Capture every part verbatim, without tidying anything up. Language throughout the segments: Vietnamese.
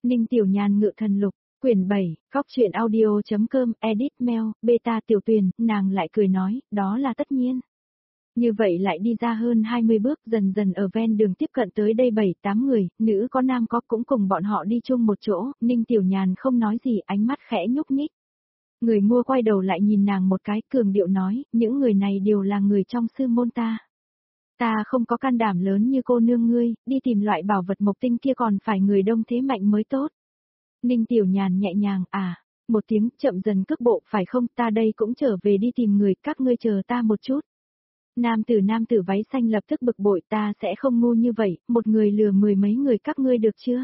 Ninh Tiểu Nhàn ngự thần lục, quyển bảy, Cóc truyện audio.com, edit mail, beta Tiểu Tuyền, nàng lại cười nói, đó là tất nhiên. Như vậy lại đi ra hơn hai mươi bước, dần dần ở ven đường tiếp cận tới đây bảy tám người, nữ có nam có cũng cùng bọn họ đi chung một chỗ, Ninh Tiểu Nhàn không nói gì, ánh mắt khẽ nhúc nhích. Người mua quay đầu lại nhìn nàng một cái, cường điệu nói, những người này đều là người trong sư môn ta. Ta không có can đảm lớn như cô nương ngươi, đi tìm loại bảo vật mộc tinh kia còn phải người đông thế mạnh mới tốt. Ninh Tiểu Nhàn nhẹ nhàng, à, một tiếng chậm dần cước bộ, phải không, ta đây cũng trở về đi tìm người, các ngươi chờ ta một chút. Nam tử nam tử váy xanh lập tức bực bội, ta sẽ không ngu như vậy, một người lừa mười mấy người các ngươi được chưa?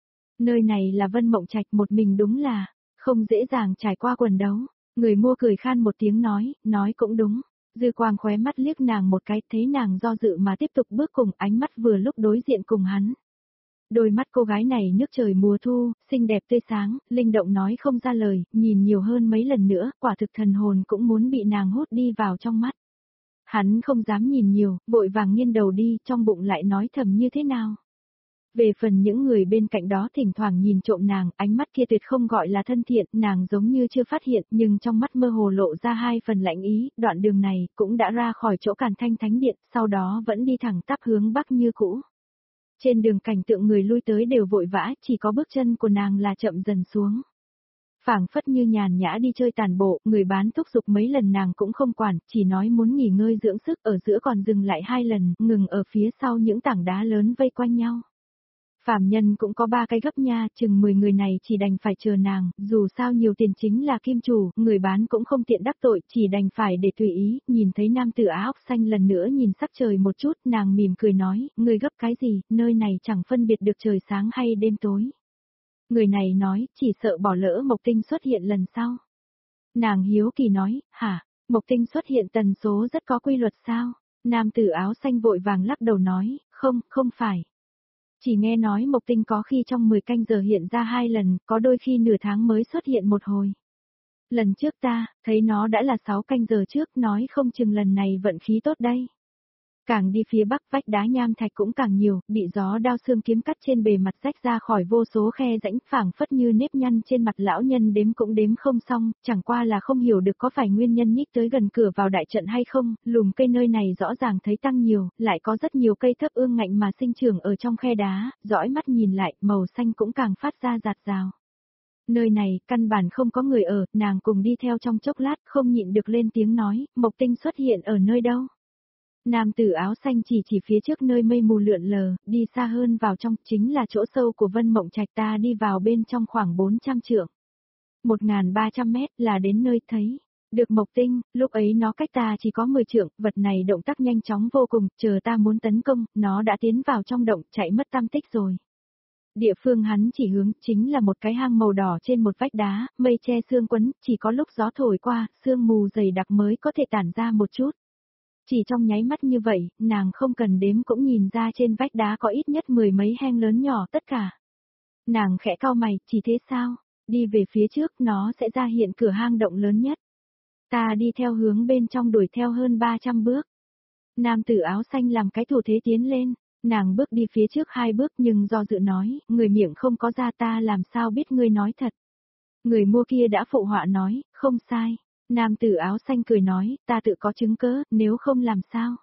Nơi này là Vân Mộng Trạch, một mình đúng là không dễ dàng trải qua quần đấu. Người mua cười khan một tiếng nói, nói cũng đúng. Dư Quang khóe mắt liếc nàng một cái, thấy nàng do dự mà tiếp tục bước cùng, ánh mắt vừa lúc đối diện cùng hắn. Đôi mắt cô gái này nước trời mùa thu, xinh đẹp tươi sáng, linh động nói không ra lời, nhìn nhiều hơn mấy lần nữa, quả thực thần hồn cũng muốn bị nàng hút đi vào trong mắt. Hắn không dám nhìn nhiều, vội vàng nghiêng đầu đi, trong bụng lại nói thầm như thế nào. Về phần những người bên cạnh đó thỉnh thoảng nhìn trộm nàng, ánh mắt kia tuyệt không gọi là thân thiện, nàng giống như chưa phát hiện, nhưng trong mắt mơ hồ lộ ra hai phần lạnh ý, đoạn đường này cũng đã ra khỏi chỗ Càn Thanh Thánh Điện, sau đó vẫn đi thẳng tắp hướng bắc như cũ. Trên đường cảnh tượng người lui tới đều vội vã, chỉ có bước chân của nàng là chậm dần xuống. Phảng phất như nhàn nhã đi chơi tàn bộ, người bán thúc giục mấy lần nàng cũng không quản, chỉ nói muốn nghỉ ngơi dưỡng sức, ở giữa còn dừng lại hai lần, ngừng ở phía sau những tảng đá lớn vây quanh nhau. Phàm nhân cũng có ba cái gấp nha, chừng mười người này chỉ đành phải chờ nàng, dù sao nhiều tiền chính là kim chủ, người bán cũng không tiện đắc tội, chỉ đành phải để tùy ý, nhìn thấy nam tử áo óc xanh lần nữa nhìn sắc trời một chút, nàng mỉm cười nói, người gấp cái gì, nơi này chẳng phân biệt được trời sáng hay đêm tối. Người này nói, chỉ sợ bỏ lỡ Mộc Tinh xuất hiện lần sau. Nàng hiếu kỳ nói, hả, Mộc Tinh xuất hiện tần số rất có quy luật sao? Nam tử áo xanh vội vàng lắc đầu nói, không, không phải. Chỉ nghe nói Mộc Tinh có khi trong mười canh giờ hiện ra hai lần, có đôi khi nửa tháng mới xuất hiện một hồi. Lần trước ta, thấy nó đã là sáu canh giờ trước, nói không chừng lần này vận khí tốt đây. Càng đi phía bắc vách đá nham thạch cũng càng nhiều, bị gió đao xương kiếm cắt trên bề mặt rách ra khỏi vô số khe rãnh, phảng phất như nếp nhăn trên mặt lão nhân đếm cũng đếm không xong, chẳng qua là không hiểu được có phải nguyên nhân nhích tới gần cửa vào đại trận hay không, lùm cây nơi này rõ ràng thấy tăng nhiều, lại có rất nhiều cây thấp ương ngạnh mà sinh trưởng ở trong khe đá, dõi mắt nhìn lại, màu xanh cũng càng phát ra rạt rào. Nơi này, căn bản không có người ở, nàng cùng đi theo trong chốc lát, không nhịn được lên tiếng nói, Mộc Tinh xuất hiện ở nơi đâu? Nam tử áo xanh chỉ chỉ phía trước nơi mây mù lượn lờ, đi xa hơn vào trong, chính là chỗ sâu của Vân Mộng Trạch, ta đi vào bên trong khoảng bốn trăm trượng. một nghìn ba trăm mét là đến nơi thấy. Được Mộc Tinh, lúc ấy nó cách ta chỉ có mười trượng, vật này động tác nhanh chóng vô cùng, chờ ta muốn tấn công, nó đã tiến vào trong động, chạy mất tăm tích rồi. Địa phương hắn chỉ hướng, chính là một cái hang màu đỏ trên một vách đá, mây che sương quấn, chỉ có lúc gió thổi qua, sương mù dày đặc mới có thể tản ra một chút. Chỉ trong nháy mắt như vậy, nàng không cần đếm cũng nhìn ra trên vách đá có ít nhất mười mấy hang lớn nhỏ tất cả. Nàng khẽ cau mày, chỉ thế sao? Đi về phía trước nó sẽ ra hiện cửa hang động lớn nhất. Ta đi theo hướng bên trong đuổi theo hơn ba trăm bước. Nam tử áo xanh làm cái thủ thế tiến lên, nàng bước đi phía trước hai bước nhưng do dự nói, người miệng không có ra ta làm sao biết ngươi nói thật. Người mua kia đã phụ họa nói, không sai. Nam tử áo xanh cười nói, ta tự có chứng cớ, nếu không làm sao?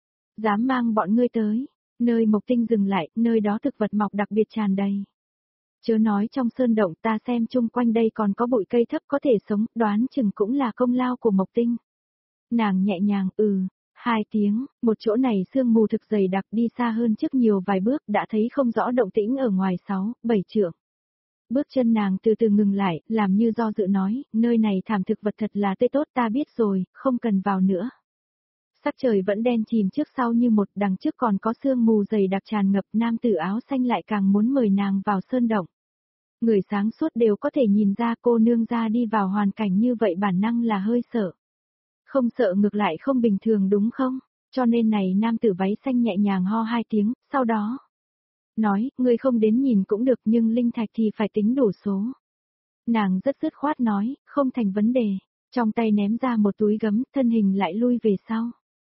Dám mang bọn ngươi tới, nơi Mộc Tinh dừng lại, nơi đó thực vật mọc đặc biệt tràn đầy. Chớ nói trong sơn động ta xem chung quanh đây còn có bụi cây thấp có thể sống, đoán chừng cũng là công lao của Mộc Tinh. Nàng nhẹ nhàng, ừ, hai tiếng, một chỗ này sương mù thực dày đặc đi xa hơn trước nhiều vài bước đã thấy không rõ động tĩnh ở ngoài sáu, bảy trượng. Bước chân nàng từ từ ngừng lại, làm như do dự nói, nơi này thảm thực vật thật là tươi tốt ta biết rồi, không cần vào nữa. Sắc trời vẫn đen chìm trước sau như một, đằng trước còn có sương mù dày đặc tràn ngập, nam tử áo xanh lại càng muốn mời nàng vào sơn động. Người sáng suốt đều có thể nhìn ra cô nương ra đi vào hoàn cảnh như vậy bản năng là hơi sợ. Không sợ ngược lại không bình thường đúng không? Cho nên này nam tử váy xanh nhẹ nhàng ho hai tiếng, sau đó nói, ngươi không đến nhìn cũng được nhưng linh thạch thì phải tính đủ số. Nàng rất dứt khoát nói, không thành vấn đề, trong tay ném ra một túi gấm, thân hình lại lui về sau.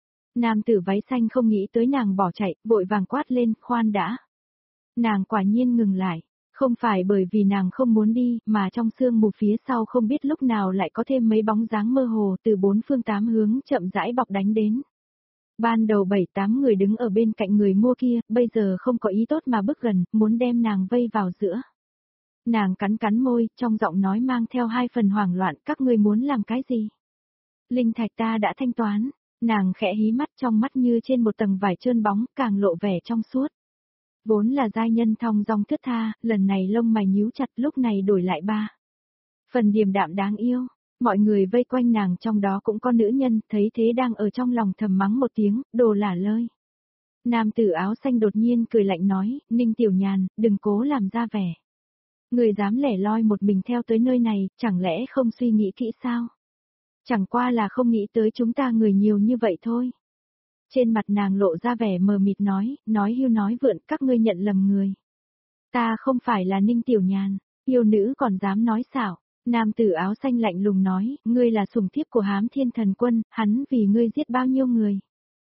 Nam tử váy xanh không nghĩ tới nàng bỏ chạy, vội vàng quát lên, khoan đã. Nàng quả nhiên ngừng lại, Không phải bởi vì nàng không muốn đi, mà trong sương mù phía sau không biết lúc nào lại có thêm mấy bóng dáng mơ hồ từ bốn phương tám hướng chậm rãi bọc đánh đến. Ban đầu bảy tám người đứng ở bên cạnh người mua kia, bây giờ không có ý tốt mà bước gần, muốn đem nàng vây vào giữa. Nàng cắn cắn môi, trong giọng nói mang theo hai phần hoảng loạn, các ngươi muốn làm cái gì? Linh thạch ta đã thanh toán, nàng khẽ hí mắt, trong mắt như trên một tầng vải trơn bóng, càng lộ vẻ trong suốt. Vốn là giai nhân thong dong thướt tha, lần này lông mày nhíu chặt, lúc này đổi lại ba. Phần điềm đạm đáng yêu, mọi người vây quanh nàng trong đó cũng có nữ nhân, thấy thế đang ở trong lòng thầm mắng một tiếng, đồ lả lơi. Nam tử áo xanh đột nhiên cười lạnh nói, Ninh Tiểu Nhàn, đừng cố làm ra vẻ. Người dám lẻ loi một mình theo tới nơi này, chẳng lẽ không suy nghĩ kỹ sao? Chẳng qua là không nghĩ tới chúng ta người nhiều như vậy thôi. Trên mặt nàng lộ ra vẻ mờ mịt nói, nói hưu nói vượn, các ngươi nhận lầm người. Ta không phải là Ninh Tiểu Nhàn, yêu nữ còn dám nói xảo. Nam tử áo xanh lạnh lùng nói, ngươi là sủng thiếp của Hám Thiên Thần Quân, hắn vì ngươi giết bao nhiêu người.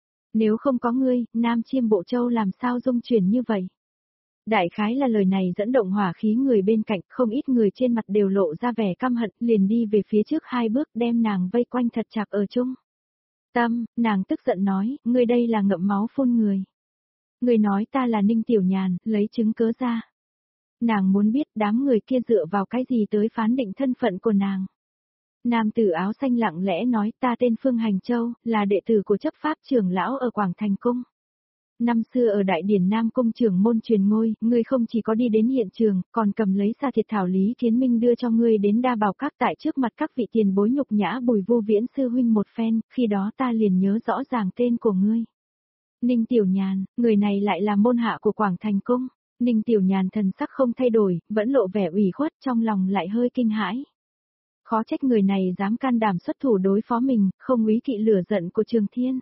Nếu không có ngươi, Nam Chiêm Bộ Châu làm sao dung chuyển như vậy? Đại khái là lời này dẫn động hỏa khí người bên cạnh, không ít người trên mặt đều lộ ra vẻ căm hận, liền đi về phía trước hai bước đem nàng vây quanh thật chặt ở chung. Tâm, nàng tức giận nói, ngươi đây là ngậm máu phun người. Ngươi nói ta là Ninh Tiểu Nhàn, lấy chứng cớ ra. Nàng muốn biết đám người kia dựa vào cái gì tới phán định thân phận của nàng. Nam tử áo xanh lặng lẽ nói ta tên Phương Hành Châu, là đệ tử của chấp pháp trưởng lão ở Quảng Thành Cung. Năm xưa ở Đại Điển Nam Cung trưởng môn truyền ngôi, ngươi không chỉ có đi đến hiện trường, còn cầm lấy xa thiệt thảo Lý Kiến Minh đưa cho ngươi đến Đa Bảo Các tại trước mặt các vị tiền bối nhục nhã Bùi Vô Viễn sư huynh một phen, khi đó ta liền nhớ rõ ràng tên của ngươi. Ninh Tiểu Nhàn, người này lại là môn hạ của Quảng Thành Cung. Ninh Tiểu Nhàn thần sắc không thay đổi, vẫn lộ vẻ ủy khuất, trong lòng lại hơi kinh hãi. Khó trách người này dám can đảm xuất thủ đối phó mình, không úy kỵ lửa giận của Trường Thiên.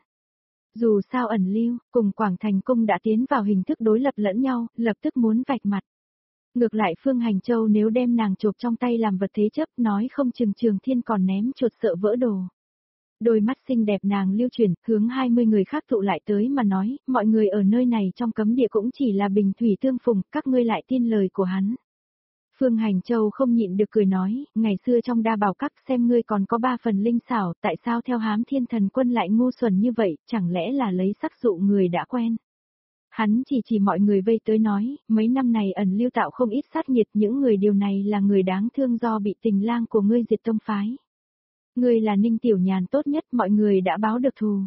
Dù sao ẩn lưu, cùng Quảng Thành Cung đã tiến vào hình thức đối lập lẫn nhau, lập tức muốn vạch mặt. Ngược lại Phương Hành Châu nếu đem nàng chộp trong tay làm vật thế chấp, nói không chừng Trường Thiên còn ném chuột sợ vỡ đồ. Đôi mắt xinh đẹp nàng lưu chuyển, hướng hai mươi người khác tụ lại tới mà nói, mọi người ở nơi này trong cấm địa cũng chỉ là bình thủy tương phùng, các ngươi lại tin lời của hắn. Phương Hành Châu không nhịn được cười nói, ngày xưa trong Đa Bảo Các xem ngươi còn có ba phần linh xảo, tại sao theo Hám Thiên Thần Quân lại ngu xuẩn như vậy, chẳng lẽ là lấy sắc dụ người đã quen. Hắn chỉ chỉ mọi người vây tới nói, mấy năm này ẩn lưu tạo không ít sát nhiệt, những người điều này là người đáng thương do bị tình lang của ngươi diệt tông phái. Ngươi là Ninh Tiểu Nhàn tốt nhất, mọi người đã báo được thù.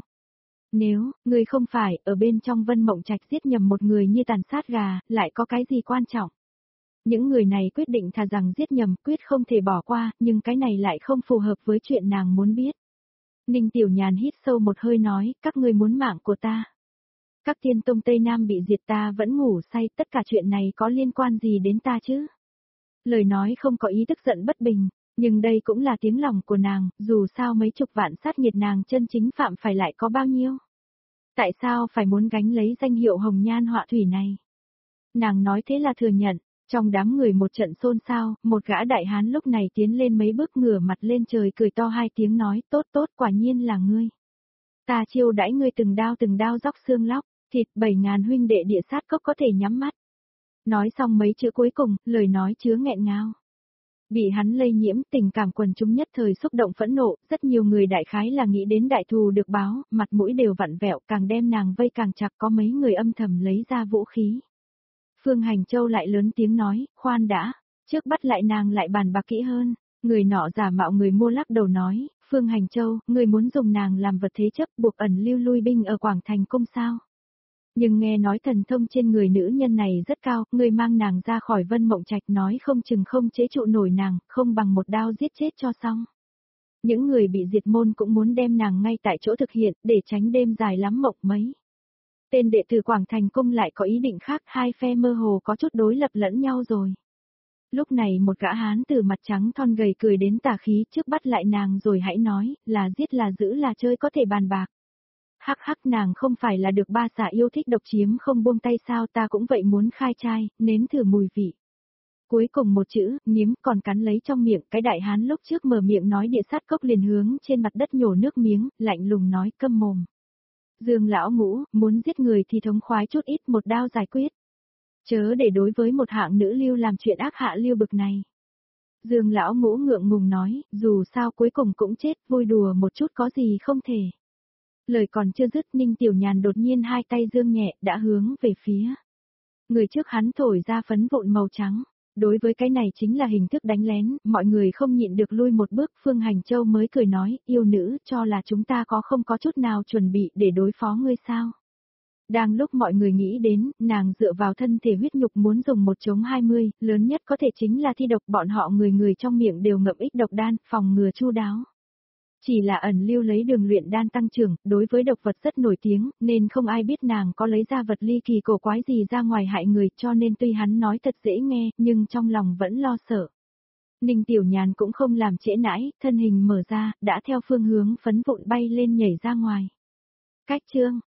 Nếu, ngươi không phải, ở bên trong Vân Mộng Trạch giết nhầm một người như tàn sát gà, lại có cái gì quan trọng? Những người này quyết định thà rằng giết nhầm, quyết không thể bỏ qua, nhưng cái này lại không phù hợp với chuyện nàng muốn biết. Ninh Tiểu Nhàn hít sâu một hơi nói, các ngươi muốn mạng của ta. Các tiên tông Tây Nam bị diệt ta vẫn ngủ say, tất cả chuyện này có liên quan gì đến ta chứ? Lời nói không có ý tức giận bất bình, nhưng đây cũng là tiếng lòng của nàng, dù sao mấy chục vạn sát nhiệt nàng chân chính phạm phải lại có bao nhiêu? Tại sao phải muốn gánh lấy danh hiệu hồng nhan họa thủy này? Nàng nói thế là thừa nhận. Trong đám người một trận xôn xao, một gã đại hán lúc này tiến lên mấy bước ngửa mặt lên trời cười to hai tiếng nói, tốt tốt quả nhiên là ngươi. Ta chiêu đãi ngươi từng đao từng đao róc xương lóc, thịt bảy ngàn huynh đệ địa sát cốc có thể nhắm mắt. Nói xong mấy chữ cuối cùng, lời nói chứa nghẹn ngào. Bị hắn lây nhiễm, tình cảm quần chúng nhất thời xúc động phẫn nộ, rất nhiều người đại khái là nghĩ đến đại thù được báo, mặt mũi đều vặn vẹo, càng đem nàng vây càng chặt, có mấy người âm thầm lấy ra vũ khí. Phương Hành Châu lại lớn tiếng nói, khoan đã, trước bắt lại nàng lại bàn bạc kỹ hơn, người nọ giả mạo người mua lắc đầu nói, Phương Hành Châu, người muốn dùng nàng làm vật thế chấp buộc ẩn lưu lui binh ở Quảng Thành Cung sao? Nhưng nghe nói thần thông trên người nữ nhân này rất cao, người mang nàng ra khỏi Vân Mộng Trạch nói không chừng không chế trụ nổi nàng, không bằng một đao giết chết cho xong. Những người bị diệt môn cũng muốn đem nàng ngay tại chỗ thực hiện, để tránh đêm dài lắm mộng mấy. Tên đệ tử Quảng Thành Cung lại có ý định khác, hai phe mơ hồ có chút đối lập lẫn nhau rồi. Lúc này một gã hán tử mặt trắng thon gầy cười đến tà khí, trước bắt lại nàng rồi hãy nói, là giết là giữ là chơi có thể bàn bạc. Hắc hắc, nàng không phải là được ba xà yêu thích độc chiếm không buông tay sao, ta cũng vậy muốn khai trai, nếm thử mùi vị. Cuối cùng một chữ, niếm còn cắn lấy trong miệng, cái đại hán lúc trước mở miệng nói địa sát cốc liền hướng trên mặt đất nhổ nước miếng, lạnh lùng nói câm mồm. Dương lão ngũ, muốn giết người thì thống khoái chút ít, một đao giải quyết. Chớ để đối với một hạng nữ lưu làm chuyện ác hạ lưu bực này. Dương lão ngũ ngượng ngùng nói, dù sao cuối cùng cũng chết, vui đùa một chút có gì không thể. Lời còn chưa dứt, Ninh Tiểu Nhàn đột nhiên hai tay dương nhẹ, đã hướng về phía. Người trước hắn thổi ra phấn vụn màu trắng. Đối với cái này chính là hình thức đánh lén, mọi người không nhịn được lui một bước. Phương Hành Châu mới cười nói, yêu nữ, cho là chúng ta có không có chút nào chuẩn bị để đối phó ngươi sao. Đang lúc mọi người nghĩ đến, nàng dựa vào thân thể huyết nhục muốn dùng một chống hai mươi, lớn nhất có thể chính là thi độc, bọn họ người người trong miệng đều ngậm ích độc đan, phòng ngừa chu đáo. Chỉ là ẩn lưu lấy đường luyện đan tăng trưởng, đối với độc vật rất nổi tiếng, nên không ai biết nàng có lấy ra vật ly kỳ cổ quái gì ra ngoài hại người, cho nên tuy hắn nói thật dễ nghe, nhưng trong lòng vẫn lo sợ. Ninh Tiểu Nhàn cũng không làm trễ nãi, thân hình mở ra, đã theo phương hướng phấn vụn bay lên nhảy ra ngoài. Cách chương